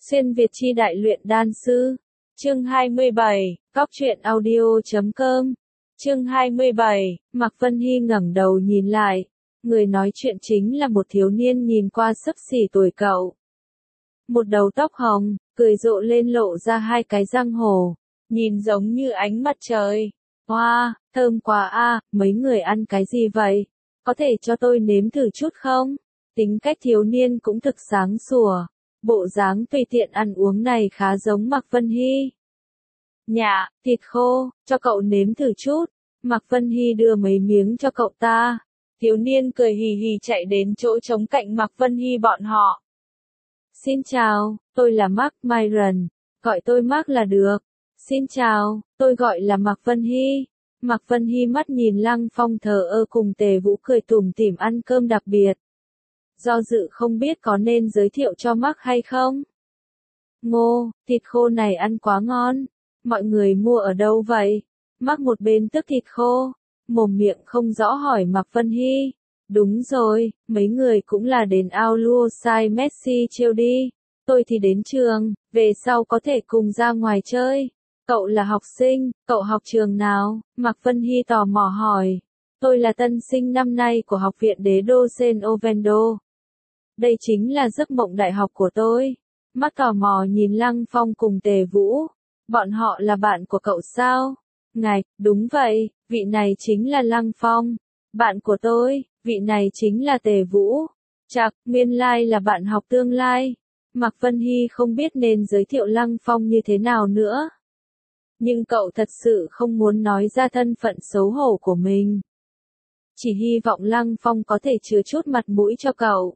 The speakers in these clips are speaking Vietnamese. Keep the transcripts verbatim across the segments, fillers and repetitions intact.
Xuyên Việt chi đại luyện đan sư. Chương hai mươi bảy, Cóc truyện audio chấm com. Chương hai mươi bảy, Mạc Vân Hy ngẩng đầu nhìn lại. Người nói chuyện chính là một thiếu niên nhìn qua xấp xỉ tuổi cậu. Một đầu tóc hồng, cười rộ lên lộ ra hai cái răng hổ, nhìn giống như ánh mặt trời. Hoa, wow, thơm quá a, à, mấy người ăn cái gì vậy? Có thể cho tôi nếm thử chút không? Tính cách thiếu niên cũng thực sáng sủa. Bộ dáng tùy tiện ăn uống này khá giống Mạc Vân Hy. Dạ, thịt khô, cho cậu nếm thử chút. Mạc Vân Hy đưa mấy miếng cho cậu ta. Thiếu niên cười hì hì chạy đến chỗ trống cạnh Mạc Vân Hy bọn họ. Xin chào, tôi là Mark Myron, gọi tôi Mark là được. Xin chào, tôi gọi là Mạc Vân Hy. Mạc Vân Hy mắt nhìn Lăng Phong thờ ơ cùng Tề Vũ cười tủm tỉm ăn cơm đặc biệt. Do dự không biết có nên giới thiệu cho Mark hay không. Ngô, thịt khô này ăn quá ngon. Mọi người mua ở đâu vậy? Mark một bên tức thịt khô, mồm miệng không rõ hỏi Mạc Vân Hy. Đúng rồi, mấy người cũng là đến ao lua sai Messi trêu đi. Tôi thì đến trường, về sau có thể cùng ra ngoài chơi. Cậu là học sinh, cậu học trường nào? Mạc Vân Hy tò mò hỏi. Tôi là tân sinh năm nay của học viện đế đô Sen Ovendo. Đây chính là giấc mộng đại học của tôi. Mark tò mò nhìn Lăng Phong cùng Tề Vũ. Bọn họ là bạn của cậu sao? Ngài, đúng vậy, vị này chính là Lăng Phong. Bạn của tôi, vị này chính là Tề Vũ. Chạc, nguyên lai là bạn học tương lai. Mạc Vân Hy không biết nên giới thiệu Lăng Phong như thế nào nữa. Nhưng cậu thật sự không muốn nói ra thân phận xấu hổ của mình. Chỉ hy vọng Lăng Phong có thể chừa chút mặt mũi cho cậu.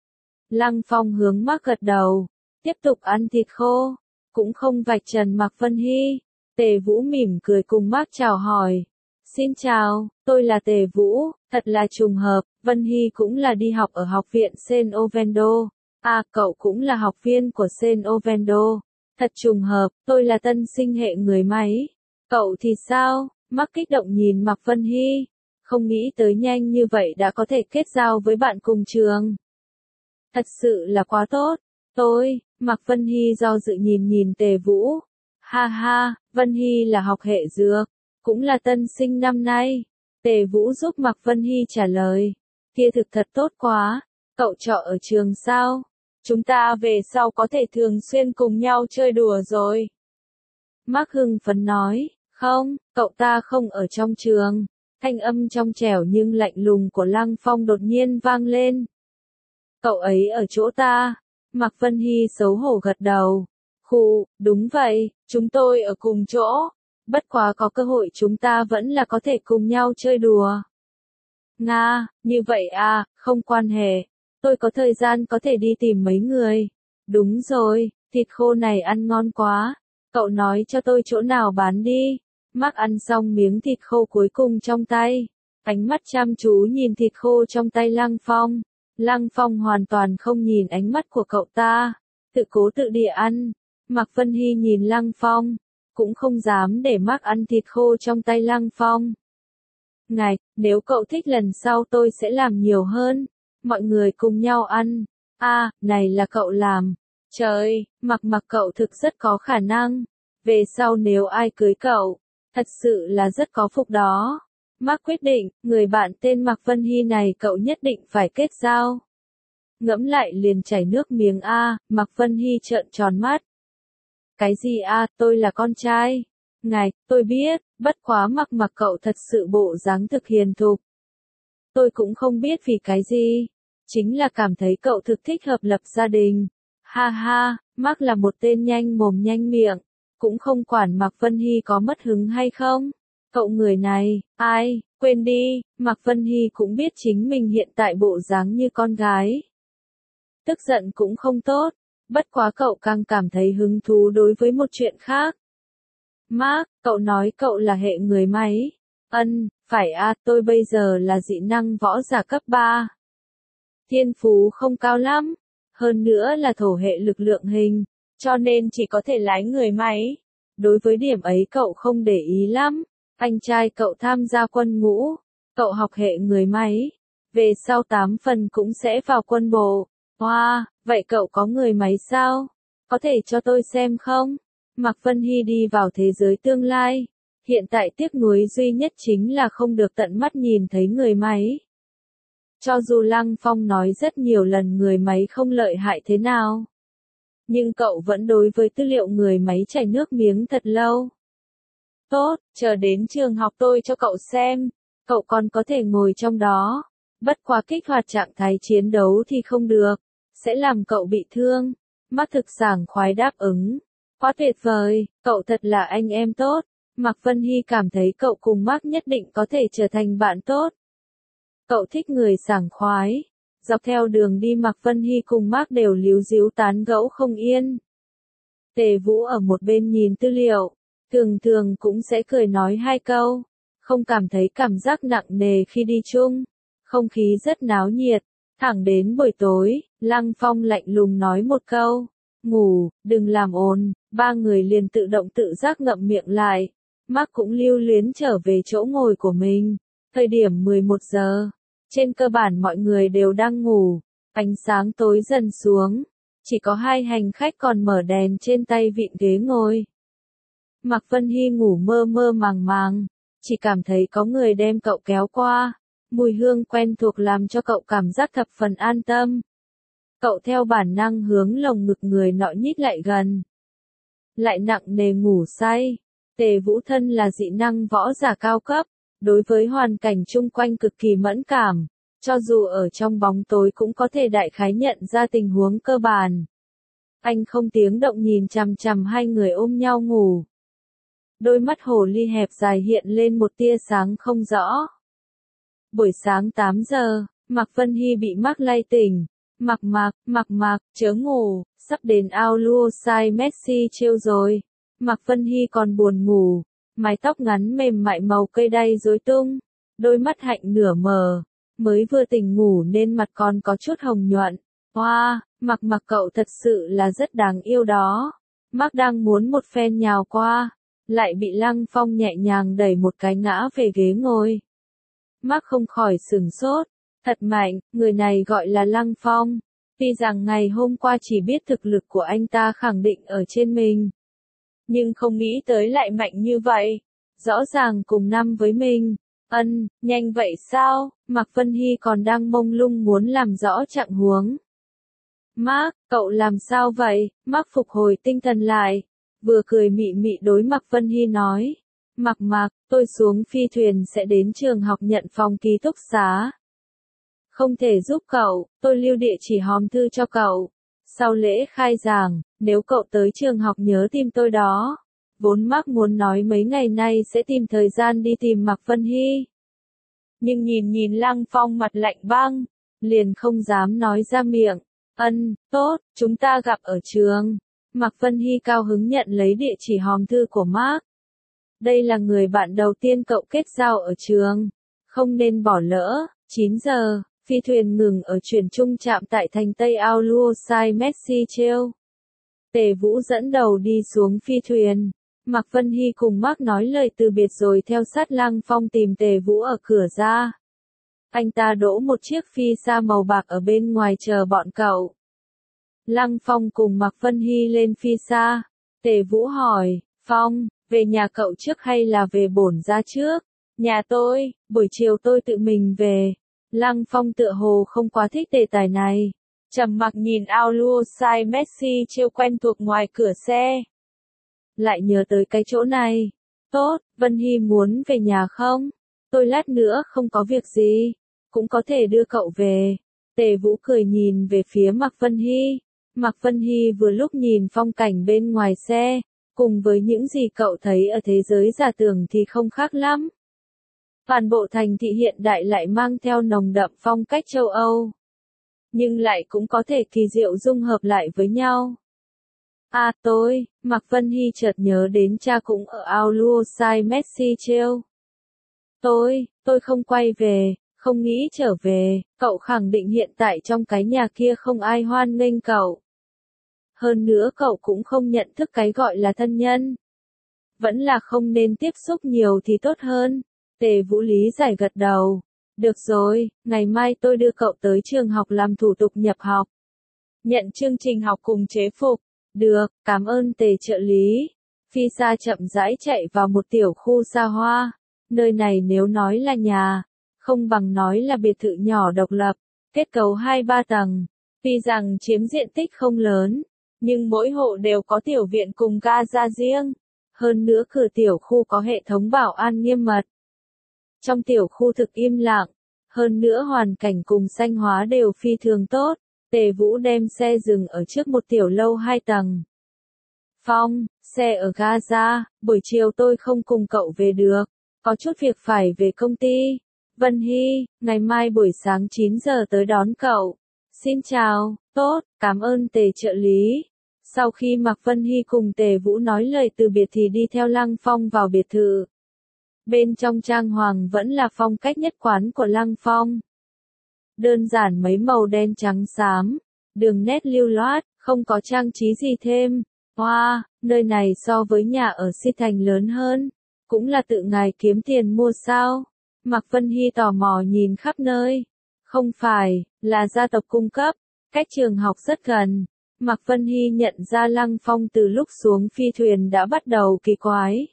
Lăng Phong hướng Mark gật đầu, tiếp tục ăn thịt khô, cũng không vạch trần Mạc Vân Hy. Tề Vũ mỉm cười cùng Mark chào hỏi. Xin chào, tôi là Tề Vũ, thật là trùng hợp, Vân Hy cũng là đi học ở học viện Sen Ovendo. À, cậu cũng là học viên của Sen Ovendo. Thật trùng hợp, tôi là tân sinh hệ người máy. Cậu thì sao? Mark kích động nhìn Mạc Vân Hy. Không nghĩ tới nhanh như vậy đã có thể kết giao với bạn cùng trường. Thật sự là quá tốt. Tôi, Mạc Vân Hy do dự nhìn nhìn Tề Vũ. Ha ha, Vân Hy là học hệ dược, cũng là tân sinh năm nay. Tề Vũ giúp Mạc Vân Hy trả lời. Kia thực thật tốt quá. Cậu trọ ở trường sao? Chúng ta về sau có thể thường xuyên cùng nhau chơi đùa rồi. Mark hưng phấn nói. Không, cậu ta không ở trong trường. Thanh âm trong trẻo nhưng lạnh lùng của Lăng Phong đột nhiên vang lên. Cậu ấy ở chỗ ta. Mạc Vân Hy xấu hổ gật đầu. Khụ, đúng vậy, chúng tôi ở cùng chỗ. Bất quá có cơ hội chúng ta vẫn là có thể cùng nhau chơi đùa. Nga, như vậy à, không quan hệ. Tôi có thời gian có thể đi tìm mấy người. Đúng rồi, thịt khô này ăn ngon quá. Cậu nói cho tôi chỗ nào bán đi. Mark ăn xong miếng thịt khô cuối cùng trong tay. Ánh mắt chăm chú nhìn thịt khô trong tay Lăng Phong. Lăng Phong hoàn toàn không nhìn ánh mắt của cậu ta. Tự cố tự địa ăn. Mạc Vân Hy nhìn Lăng Phong. Cũng không dám để Mark ăn thịt khô trong tay Lăng Phong. Ngài, nếu cậu thích lần sau tôi sẽ làm nhiều hơn. Mọi người cùng nhau ăn. A, à, này là cậu làm. Trời, Mạc Mạc cậu thực rất có khả năng. Về sau nếu ai cưới cậu, thật sự là rất có phúc đó. Mark quyết định, người bạn tên Mạc Vân Hy này cậu nhất định phải kết giao. Ngẫm lại liền chảy nước miếng a, à, Mạc Vân Hy trợn tròn mắt. Cái gì a, à, tôi là con trai. Ngài, tôi biết, bất quá Mạc Mạc cậu thật sự bộ dáng thực hiền thục. Tôi cũng không biết vì cái gì. Chính là cảm thấy cậu thực thích hợp lập gia đình. Ha ha, Mark là một tên nhanh mồm nhanh miệng. Cũng không quản Mạc Vân Hy có mất hứng hay không. Cậu người này, ai, quên đi, Mạc Vân Hy cũng biết chính mình hiện tại bộ dáng như con gái. Tức giận cũng không tốt, bất quá cậu càng cảm thấy hứng thú đối với một chuyện khác. Mark, cậu nói cậu là hệ người máy. Ân, phải à, tôi bây giờ là dị năng võ giả cấp ba. Thiên phú không cao lắm, hơn nữa là thổ hệ lực lượng hình, cho nên chỉ có thể lái người máy. Đối với điểm ấy cậu không để ý lắm. Anh trai cậu tham gia quân ngũ, cậu học hệ người máy, về sau tám phần cũng sẽ vào quân bộ. Wow, vậy cậu có người máy sao? có thể cho tôi xem không? Mạc Vân Hy đi vào thế giới tương lai. Hiện tại tiếc nuối duy nhất chính là không được tận mắt nhìn thấy người máy. Cho dù Lăng Phong nói rất nhiều lần người máy không lợi hại thế nào, nhưng cậu vẫn đối với tư liệu người máy chảy nước miếng thật lâu. Tốt, chờ đến trường học tôi cho cậu xem, cậu còn có thể ngồi trong đó. Bất quá kích hoạt trạng thái chiến đấu thì không được, sẽ làm cậu bị thương. Mác Thực sảng khoái đáp ứng. Quá tuyệt vời, cậu thật là anh em tốt. Mạc Vân Hy cảm thấy cậu cùng Mác nhất định có thể trở thành bạn tốt. Cậu thích người sảng khoái. Dọc theo đường đi Mạc Vân Hy cùng Mác đều líu díu tán gẫu không yên. Tề Vũ ở một bên nhìn tư liệu, thường thường cũng sẽ cười nói hai câu, không cảm thấy cảm giác nặng nề khi đi chung. Không khí rất náo nhiệt, thẳng đến buổi tối, Lăng Phong lạnh lùng nói một câu, ngủ, đừng làm ồn, ba người liền tự động tự giác ngậm miệng lại. Mác cũng lưu luyến trở về chỗ ngồi của mình. Thời điểm mười một giờ, trên cơ bản mọi người đều đang ngủ, ánh sáng tối dần xuống, chỉ có hai hành khách còn mở đèn trên tay vịn ghế ngồi. Mạc Vân Hy ngủ mơ mơ màng màng, chỉ cảm thấy có người đem cậu kéo qua, mùi hương quen thuộc làm cho cậu cảm giác thập phần an tâm. Cậu theo bản năng hướng lồng ngực người nọ nhích lại gần. Lại nặng nề ngủ say. Tề Vũ thân là dị năng võ giả cao cấp, đối với hoàn cảnh chung quanh cực kỳ mẫn cảm, cho dù ở trong bóng tối cũng có thể đại khái nhận ra tình huống cơ bản. Anh không tiếng động nhìn chằm chằm hai người ôm nhau ngủ. Đôi mắt hồ ly hẹp dài hiện lên một tia sáng không rõ. Buổi sáng tám giờ, Mạc Vân Hy bị Mác lay tỉnh. Mạc Mạc, Mạc Mạc, chớ ngủ, sắp đến ao Luo Sai Messi trêu rồi. Mạc Vân Hy còn buồn ngủ, mái tóc ngắn mềm mại màu cây đay rối tung, đôi mắt hạnh nửa mờ, mới vừa tỉnh ngủ nên mặt còn có chút hồng nhuận. Hoa, wow, Mạc Mạc cậu thật sự là rất đáng yêu đó. Mác đang muốn một phen nhào qua, lại bị Lăng Phong nhẹ nhàng đẩy một cái ngã về ghế ngồi. Mác không khỏi sửng sốt, thật mạnh, người này gọi là Lăng Phong. Tuy rằng ngày hôm qua chỉ biết thực lực của anh ta khẳng định ở trên mình, nhưng không nghĩ tới lại mạnh như vậy. Rõ ràng cùng năm với mình. Ân, nhanh vậy sao? Mạc Vân Hy còn đang mông lung muốn làm rõ trạng huống. Mác, cậu làm sao vậy? Mác phục hồi tinh thần lại, vừa cười mị mị đối Mạc Vân Hy nói. Mạc Mạc, tôi xuống phi thuyền sẽ đến trường học nhận phòng ký túc xá. Không thể giúp cậu, tôi lưu địa chỉ hòm thư cho cậu. Sau lễ khai giảng, nếu cậu tới trường học nhớ tìm tôi đó. Vốn Mác muốn nói mấy ngày nay sẽ tìm thời gian đi tìm Mạc Vân Hy. Nhưng nhìn nhìn Lăng Phong mặt lạnh băng, liền không dám nói ra miệng. Ân, tốt, chúng ta gặp ở trường. Mạc Vân Hy cao hứng nhận lấy địa chỉ hòm thư của Mác. Đây là người bạn đầu tiên cậu kết giao ở trường. Không nên bỏ lỡ. chín giờ, phi thuyền ngừng ở chuyển trung trạm tại thành Tây Ao Luo Sai Messi trêu. Tề Vũ dẫn đầu đi xuống phi thuyền. Mạc Vân Hy cùng Mác nói lời từ biệt rồi theo sát Lăng Phong tìm Tề Vũ ở cửa ra. Anh ta đỗ một chiếc phi xa màu bạc ở bên ngoài chờ bọn cậu. Lăng Phong cùng Mạc Vân Hy lên phi xa. Tề Vũ hỏi, Phong, về nhà cậu trước hay là về bổn gia trước? Nhà tôi, buổi chiều tôi tự mình về. Lăng Phong tựa hồ không quá thích đề tài này. Trầm mặc nhìn ao Luo Sai Messi trêu quen thuộc ngoài cửa xe. Lại nhớ tới cái chỗ này. Tốt, Vân Hy muốn về nhà không? Tôi lát nữa không có việc gì, cũng có thể đưa cậu về. Tề Vũ cười nhìn về phía Mạc Vân Hy. Mạc Vân Hy vừa lúc nhìn phong cảnh bên ngoài xe, cùng với những gì cậu thấy ở thế giới giả tưởng thì không khác lắm. Toàn bộ thành thị hiện đại lại mang theo nồng đậm phong cách châu Âu, nhưng lại cũng có thể kỳ diệu dung hợp lại với nhau. À tôi, Mạc Vân Hy chợt nhớ đến cha cũng ở ao Luo Sai Messi trêu. Tôi, tôi không quay về, không nghĩ trở về, cậu khẳng định hiện tại trong cái nhà kia không ai hoan nghênh cậu. Hơn nữa cậu cũng không nhận thức cái gọi là thân nhân. Vẫn là không nên tiếp xúc nhiều thì tốt hơn. Tề Vũ lý giải gật đầu. Được rồi, ngày mai tôi đưa cậu tới trường học làm thủ tục nhập học. Nhận chương trình học cùng chế phục. Được, cảm ơn Tề trợ lý. Phi Sa chậm rãi chạy vào một tiểu khu xa hoa. Nơi này nếu nói là nhà, không bằng nói là biệt thự nhỏ độc lập, kết cấu hai ba tầng. Tuy rằng chiếm diện tích không lớn, nhưng mỗi hộ đều có tiểu viện cùng ga-ra riêng. Hơn nữa cửa tiểu khu có hệ thống bảo an nghiêm mật. Trong tiểu khu thực im lặng, hơn nữa hoàn cảnh cùng xanh hóa đều phi thường tốt. Tề Vũ đem xe dừng ở trước một tiểu lâu hai tầng. Phong, xe ở ga-ra, buổi chiều tôi không cùng cậu về được, có chút việc phải về công ty. Vân Hy, ngày mai buổi sáng chín giờ tới đón cậu. Xin chào, tốt, cảm ơn Tề trợ lý. Sau khi Mạc Vân Hy cùng Tề Vũ nói lời từ biệt thì đi theo Lăng Phong vào biệt thự. Bên trong trang hoàng vẫn là phong cách nhất quán của Lăng Phong. Đơn giản mấy màu đen trắng xám, đường nét lưu loát, không có trang trí gì thêm. Wow, nơi này so với nhà ở Si Thành lớn hơn, cũng là tự ngài kiếm tiền mua sao? Mạc Vân Hy tò mò nhìn khắp nơi. Không phải, là gia tộc cung cấp, cách trường học rất gần. Mạc Vân Hy nhận ra Lăng Phong từ lúc xuống phi thuyền đã bắt đầu kỳ quái.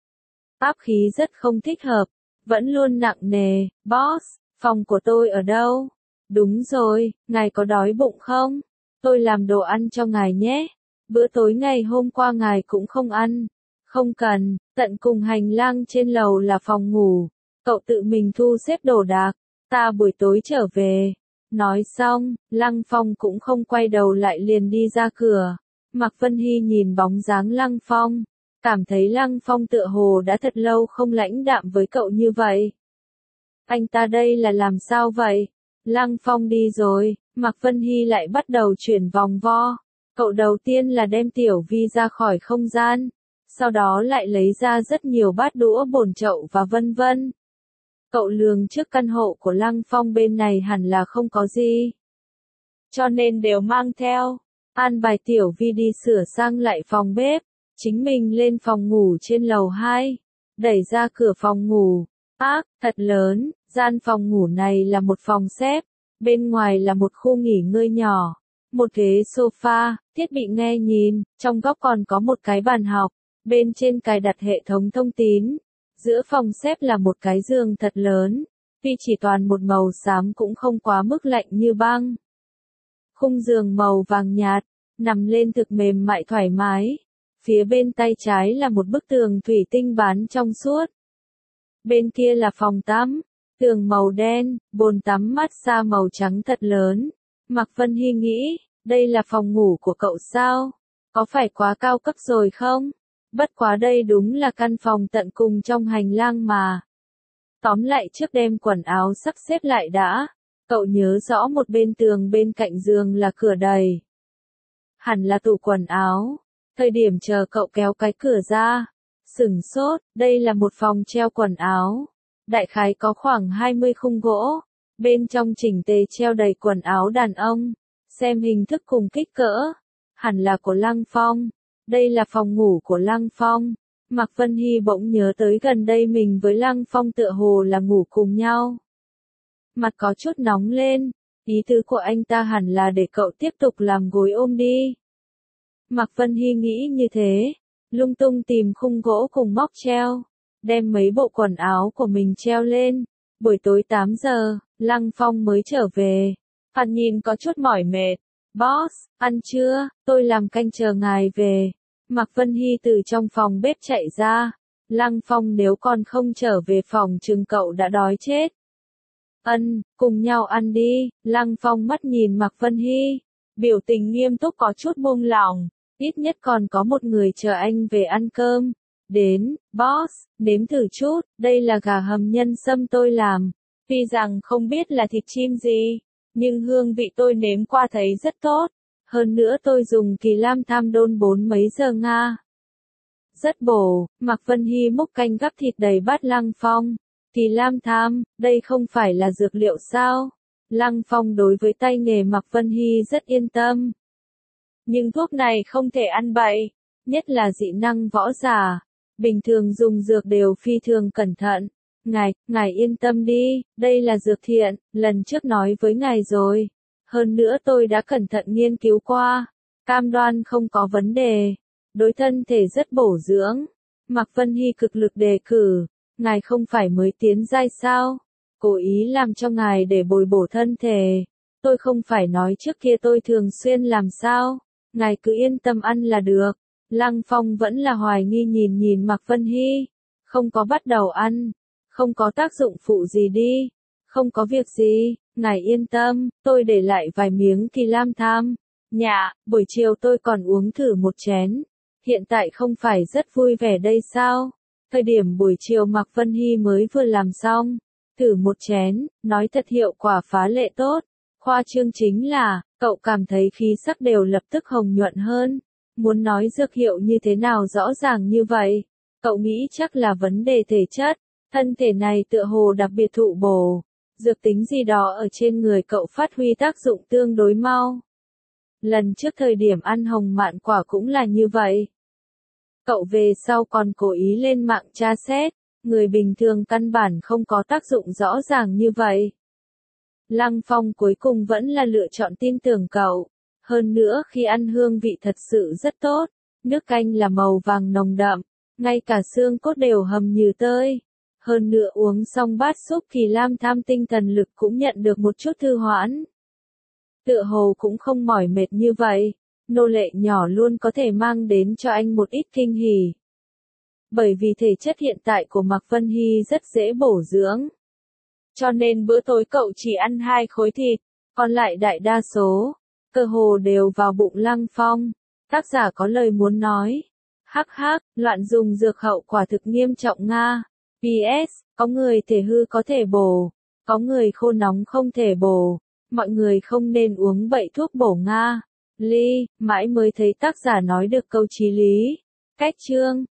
Áp khí rất không thích hợp, vẫn luôn nặng nề. Boss, phòng của tôi ở đâu? Đúng rồi, ngài có đói bụng không? Tôi làm đồ ăn cho ngài nhé. Bữa tối ngày hôm qua ngài cũng không ăn. Không cần, tận cùng hành lang trên lầu là phòng ngủ. Cậu tự mình thu xếp đồ đạc, ta buổi tối trở về. Nói xong, Lăng Phong cũng không quay đầu lại liền đi ra cửa. Mạc Vân Hy nhìn bóng dáng Lăng Phong, cảm thấy Lăng Phong tựa hồ đã thật lâu không lãnh đạm với cậu như vậy. Anh ta đây là làm sao vậy? Lăng Phong đi rồi, Mạc Vân Hy lại bắt đầu chuyển vòng vo. Cậu đầu tiên là đem Tiểu Vi ra khỏi không gian, sau đó lại lấy ra rất nhiều bát đũa bồn chậu và vân vân. Cậu lường trước căn hộ của Lăng Phong bên này hẳn là không có gì, cho nên đều mang theo. An bài Tiểu Vi đi sửa sang lại phòng bếp, chính mình lên phòng ngủ trên lầu hai, đẩy ra cửa phòng ngủ. Ác, thật lớn, gian phòng ngủ này là một phòng xếp, bên ngoài là một khu nghỉ ngơi nhỏ, một ghế sofa, thiết bị nghe nhìn, trong góc còn có một cái bàn học, bên trên cài đặt hệ thống thông tín. Giữa phòng xếp là một cái giường thật lớn, tuy chỉ toàn một màu xám cũng không quá mức lạnh như băng. Khung giường màu vàng nhạt, nằm lên thực mềm mại thoải mái. Phía bên tay trái là một bức tường thủy tinh bán trong suốt. Bên kia là phòng tắm, tường màu đen, bồn tắm massage màu trắng thật lớn. Mạc Vân Hy nghĩ, đây là phòng ngủ của cậu sao? Có phải quá cao cấp rồi không? Bất quá đây đúng là căn phòng tận cùng trong hành lang mà. Tóm lại trước đem quần áo sắp xếp lại đã. Cậu nhớ rõ một bên tường bên cạnh giường là cửa đầy. Hẳn là tủ quần áo. Thời điểm chờ cậu kéo cái cửa ra. Sửng sốt, đây là một phòng treo quần áo. Đại khái có khoảng hai mươi khung gỗ. Bên trong chỉnh tề treo đầy quần áo đàn ông. Xem hình thức cùng kích cỡ. Hẳn là của Lăng Phong. Đây là phòng ngủ của Lăng Phong. Mạc Vân Hy bỗng nhớ tới gần đây mình với Lăng Phong tựa hồ là ngủ cùng nhau. Mặt có chút nóng lên, ý tứ của anh ta hẳn là để cậu tiếp tục làm gối ôm đi. Mạc Vân Hy nghĩ như thế, lung tung tìm khung gỗ cùng móc treo, đem mấy bộ quần áo của mình treo lên. Buổi tối tám giờ, Lăng Phong mới trở về. Hắn nhìn có chút mỏi mệt. Boss, ăn chưa? Tôi làm canh chờ ngài về. Mạc Vân Hy từ trong phòng bếp chạy ra. Lăng Phong nếu còn không trở về phòng chừng cậu đã đói chết. Ân, cùng nhau ăn đi. Lăng Phong mắt nhìn Mạc Vân Hy, biểu tình nghiêm túc có chút buông lỏng. Ít nhất còn có một người chờ anh về ăn cơm. Đến, boss, nếm thử chút, đây là gà hầm nhân sâm tôi làm. Tuy rằng không biết là thịt chim gì, nhưng hương vị tôi nếm qua thấy rất tốt. Hơn nữa tôi dùng kỳ lam tham đôn bốn mấy giờ Nga. Rất bổ. Mạc Vân Hy múc canh gắp thịt đầy bát Lăng Phong. Kỳ lam tham, đây không phải là dược liệu sao? Lăng Phong đối với tay nghề Mạc Vân Hy rất yên tâm. Nhưng thuốc này không thể ăn bậy, nhất là dị năng võ giả. Bình thường dùng dược đều phi thường cẩn thận. Ngài, ngài yên tâm đi, đây là dược thiện, lần trước nói với ngài rồi. Hơn nữa tôi đã cẩn thận nghiên cứu qua. Cam đoan không có vấn đề. Đối thân thể rất bổ dưỡng. Mạc Vân Hy cực lực đề cử. Ngài không phải mới tiến giai sao? Cố ý làm cho ngài để bồi bổ thân thể. Tôi không phải nói trước kia tôi thường xuyên làm sao? Ngài cứ yên tâm ăn là được. Lăng Phong vẫn là hoài nghi nhìn nhìn Mạc Vân Hy. Không có bắt đầu ăn. Không có tác dụng phụ gì đi. Không có việc gì, ngài yên tâm, tôi để lại vài miếng thì lam tham. Dạ, buổi chiều tôi còn uống thử một chén. Hiện tại không phải rất vui vẻ đây sao? Thời điểm buổi chiều Mạc Vân Hy mới vừa làm xong. Thử một chén, nói thật hiệu quả phá lệ tốt. Khoa trương chính là, cậu cảm thấy khí sắc đều lập tức hồng nhuận hơn. Muốn nói dược hiệu như thế nào rõ ràng như vậy? Cậu nghĩ chắc là vấn đề thể chất. Thân thể này tựa hồ đặc biệt thụ bổ. Dược tính gì đó ở trên người cậu phát huy tác dụng tương đối mau. Lần trước thời điểm ăn hồng mạn quả cũng là như vậy. Cậu về sau còn cố ý lên mạng tra xét, người bình thường căn bản không có tác dụng rõ ràng như vậy. Lăng Phong cuối cùng vẫn là lựa chọn tin tưởng cậu. Hơn nữa khi ăn hương vị thật sự rất tốt, nước canh là màu vàng nồng đậm, ngay cả xương cốt đều hầm như tơi. Hơn nữa uống xong bát súp kỳ lam tham tinh thần lực cũng nhận được một chút thư hoãn. Tựa hồ cũng không mỏi mệt như vậy, nô lệ nhỏ luôn có thể mang đến cho anh một ít kinh hỉ. Bởi vì thể chất hiện tại của Mạc Vân Hy rất dễ bổ dưỡng. Cho nên bữa tối cậu chỉ ăn hai khối thịt, còn lại đại đa số, cơ hồ đều vào bụng Lăng Phong. Tác giả có lời muốn nói. Hắc hắc, loạn dùng dược hậu quả thực nghiêm trọng Nga. pê ét, có người thể hư có thể bổ, có người khô nóng không thể bổ, mọi người không nên uống bậy thuốc bổ Nga. Ly, mãi mới thấy tác giả nói được câu chí lý. Cách chương